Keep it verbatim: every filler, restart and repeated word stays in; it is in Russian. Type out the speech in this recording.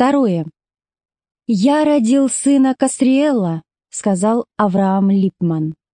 Второе. «Я родил сына Касриэла», — сказал Авраам Липман.